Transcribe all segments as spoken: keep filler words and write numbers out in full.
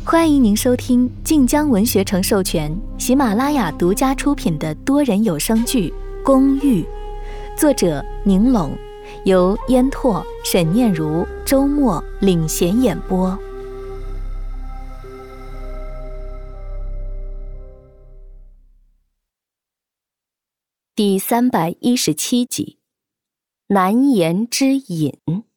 欢迎您收听晋江文学城授权、喜马拉雅独家出品的多人有声剧《公寓》，作者宁龙，由烟拓、沈念如、周末领衔演播。第三百一十七集，难言之隐。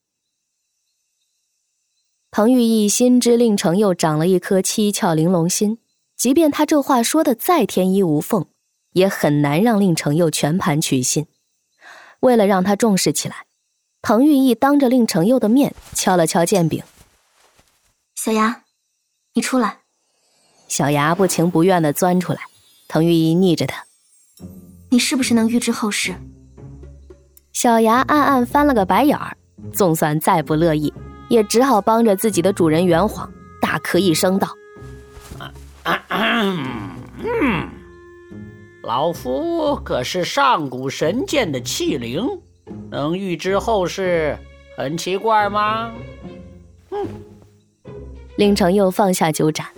彭玉义心知令程又长了一颗七窍玲珑心，即便他这话说的再天衣无缝，也很难让令程又全盘取信。为了让他重视起来，彭玉义当着令程又的面敲了敲剑柄。 小牙，你出来。 小牙不情不愿地钻出来，彭玉义逆着他， 你是不是能预知后事？ 小牙暗暗翻了个白眼儿，总算再不乐意，也只好帮着自己的主人圆谎，大咳一声道： 嗯，老夫可是上古神剑的器灵，能预知后事，很奇怪吗？ 嗯。令程又放下酒盏，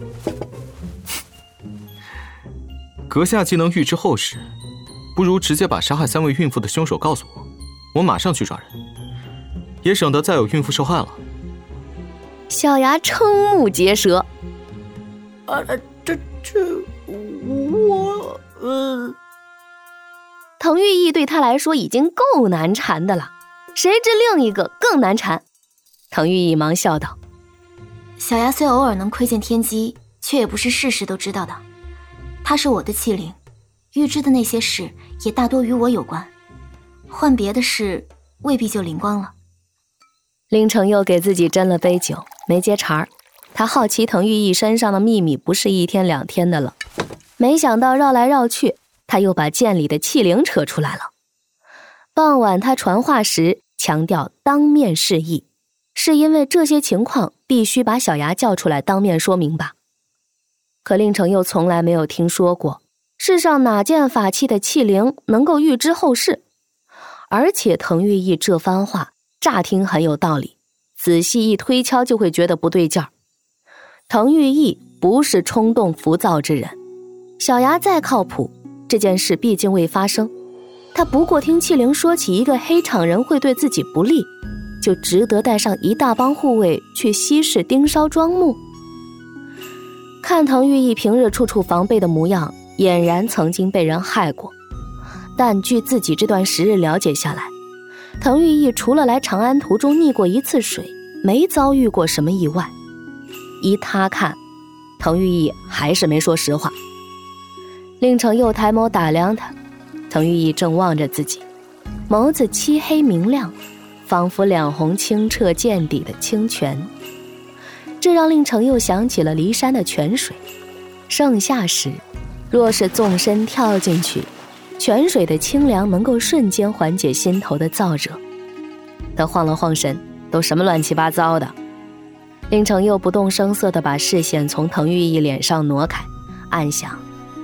阁下既能预知后事，不如直接把杀害三位孕妇的凶手告诉我，我马上去抓人，也省得再有孕妇受害了。 小牙瞠目结舌， 啊，这这我呃， 滕玉义对他来说已经够难缠的了，谁知另一个更难缠。滕玉义忙笑道： 小牙虽偶尔能窥见天机，却也不是事事都知道的。他是我的器灵，预知的那些事也大多与我有关，换别的事未必就灵光了。 令程又给自己斟了杯酒，没接茬儿。他好奇滕玉义身上的秘密不是一天两天的了，没想到绕来绕去，他又把剑里的器灵扯出来了。傍晚他传话时强调当面示意，是因为这些情况必须把小牙叫出来当面说明吧。可令程又从来没有听说过，世上哪件法器的器灵能够预知后事？而且滕玉义这番话乍听很有道理，仔细一推敲就会觉得不对劲儿。滕玉义不是冲动浮躁之人，小牙再靠谱，这件事毕竟未发生，他不过听器灵说起一个黑场人会对自己不利，就值得带上一大帮护卫去西市盯梢庄木？看滕玉义平日处处防备的模样，俨然曾经被人害过。但据自己这段时日了解下来，滕玉义除了来长安途中溺过一次水，没遭遇过什么意外。依他看，滕玉义还是没说实话。令程又抬眸打量他，滕玉义正望着自己，眸子漆黑明亮，仿佛两泓清澈见底的清泉。这让令程又想起了骊山的泉水，盛夏时若是纵身跳进去，泉水的清凉能够瞬间缓解心头的燥热。他晃了晃神，都什么乱七八糟的？令程又不动声色地把视线从滕玉义脸上挪开，暗想：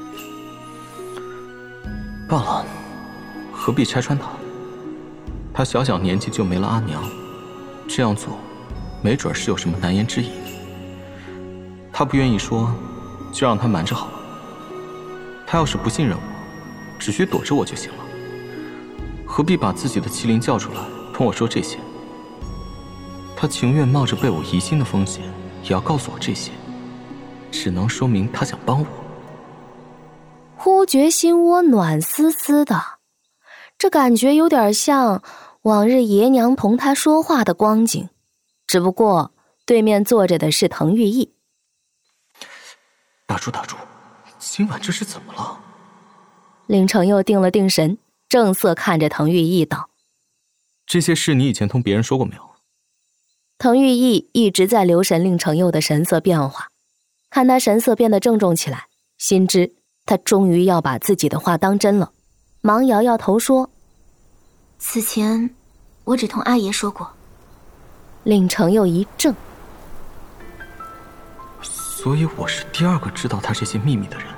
罢了，何必拆穿他？他小小年纪就没了阿娘，这样做没准是有什么难言之隐。他不愿意说，就让他瞒着好了。他要是不信任我，只需躲着我就行了，何必把自己的麒麟叫出来同我说这些？他情愿冒着被我疑心的风险，也要告诉我这些，只能说明他想帮我。 忽觉心窝暖丝丝的，这感觉有点像往日爷娘同他说话的光景，只不过对面坐着的是滕玉义。 打住打住，今晚这是怎么了？ 令程又定了定神，正色看着滕玉义道： 这些事你以前同别人说过没有？ 滕玉义一直在留神令程又的神色变化，看他神色变得郑重起来，心知他终于要把自己的话当真了，忙摇摇头说： 此前我只同阿爷说过。 令程又一怔， 所以我是第二个知道他这些秘密的人。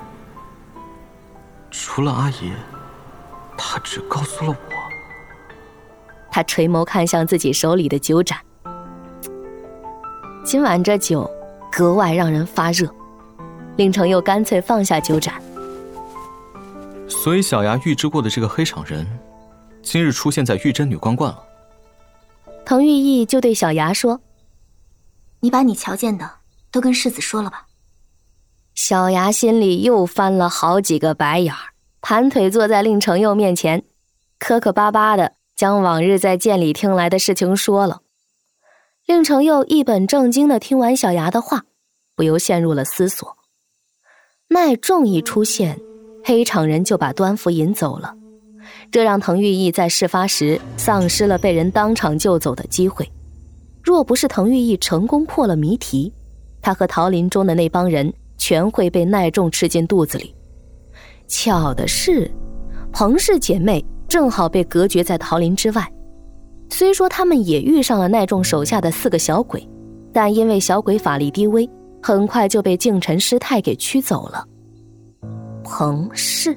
除了阿爷，他只告诉了我。 他垂眸看向自己手里的酒盏，今晚这酒格外让人发热。令程佑干脆放下酒盏。 所以小牙预知过的这个黑场人，今日出现在玉真女官观了。 滕玉义就对小牙说：“ 你把你瞧见的都跟世子说了吧。” 小牙心里又翻了好几个白眼儿，盘腿坐在令程佑面前，磕磕巴巴的将往日在监里听来的事情说了。令程佑一本正经的听完小牙的话，不由陷入了思索。奈仲一出现，黑场人就把端福引走了，这让滕玉义在事发时丧失了被人当场救走的机会。若不是滕玉义成功破了谜题，他和桃林中的那帮人全会被奈仲吃进肚子里。巧的是，彭氏姐妹正好被隔绝在桃林之外。虽说他们也遇上了奈仲手下的四个小鬼，但因为小鬼法力低微，很快就被净尘师太给驱走了。彭氏，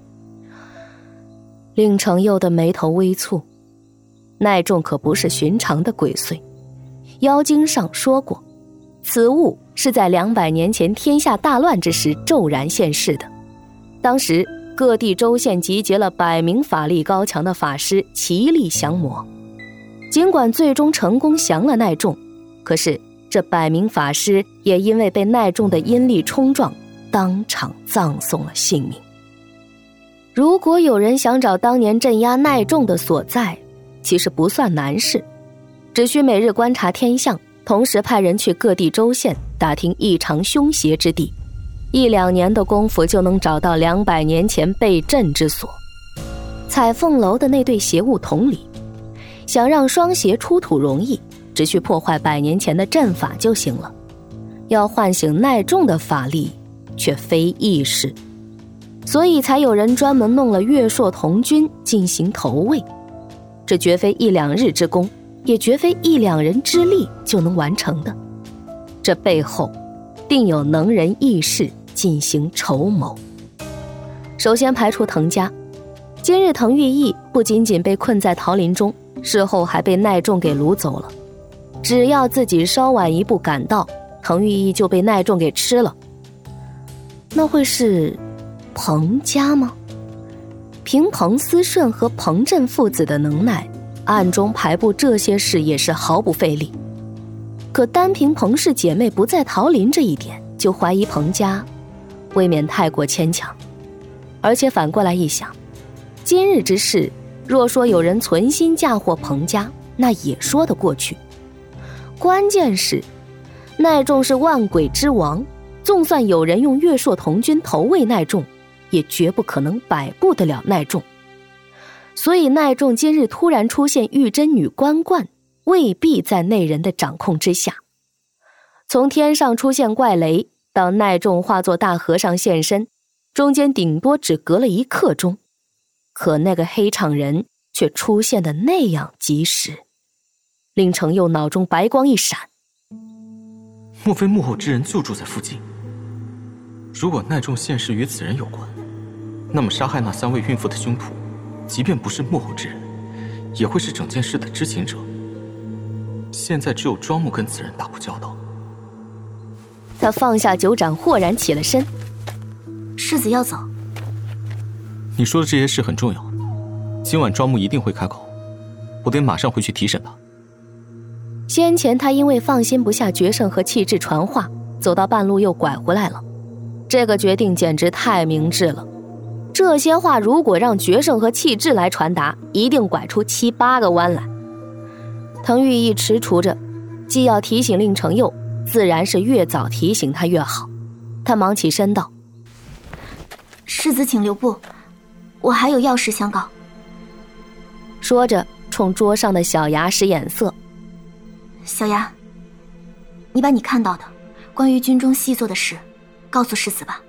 令程佑的眉头微蹙。奈仲可不是寻常的鬼祟，妖经上说过，此物是在两百年前天下大乱之时骤然现世的。当时各地州县集结了百名法力高强的法师，齐力降魔。尽管最终成功降了奈仲，可是这百名法师也因为被奈仲的阴力冲撞，当场葬送了性命。如果有人想找当年镇压奈仲的所在，其实不算难事，只需每日观察天象，同时派人去各地州县打听异常凶邪之地，一两年的功夫就能找到两百年前被镇之所。彩凤楼的那对邪物同理，想让双邪出土容易，只需破坏百年前的阵法就行了。要唤醒奈仲的法力，却非易事，所以才有人专门弄了月朔童军进行投喂。这绝非一两日之功，也绝非一两人之力就能完成的。这背后定有能人异士进行筹谋。首先排除滕家，今日滕玉义不仅仅被困在桃林中，事后还被奈仲给掳走了。只要自己稍晚一步赶到，滕玉义就被奈仲给吃了。那会是彭家吗？凭彭思顺和彭震父子的能耐，暗中排布这些事也是毫不费力。可单凭彭氏姐妹不在桃林这一点就怀疑彭家，未免太过牵强。而且反过来一想，今日之事若说有人存心嫁祸彭家，那也说得过去。关键是奈仲是万鬼之王，纵算有人用月朔童军投喂奈仲，也绝不可能摆布得了奈仲。所以奈仲今日突然出现玉真女官观，未必在内人的掌控之下。从天上出现怪雷到奈仲化作大和尚现身，中间顶多只隔了一刻钟，可那个黑场人却出现的那样及时。令程佑脑中白光一闪， 莫非幕后之人就住在附近？如果奈仲现世与此人有关，那么杀害那三位孕妇的凶徒，即便不是幕后之人，也会是整件事的知情者。现在只有庄木跟此人打过交道。 他放下酒盏，豁然起了身。 世子要走。 你说的这些事很重要，今晚庄木一定会开口，我得马上回去提审他。 先前他因为放心不下决胜和气质传话，走到半路又拐回来了。这个决定简直太明智了。这些话如果让决胜和气质来传达，一定拐出七八个弯来。滕玉义踟蹰着，既要提醒令程佑，自然是越早提醒他越好。他忙起身道： 世子请留步，我还有要事相告。 说着冲桌上的小牙使眼色。 小牙，你把你看到的关于军中细作的事告诉世子吧。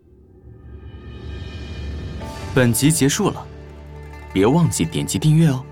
本集结束了，别忘记点击订阅哦。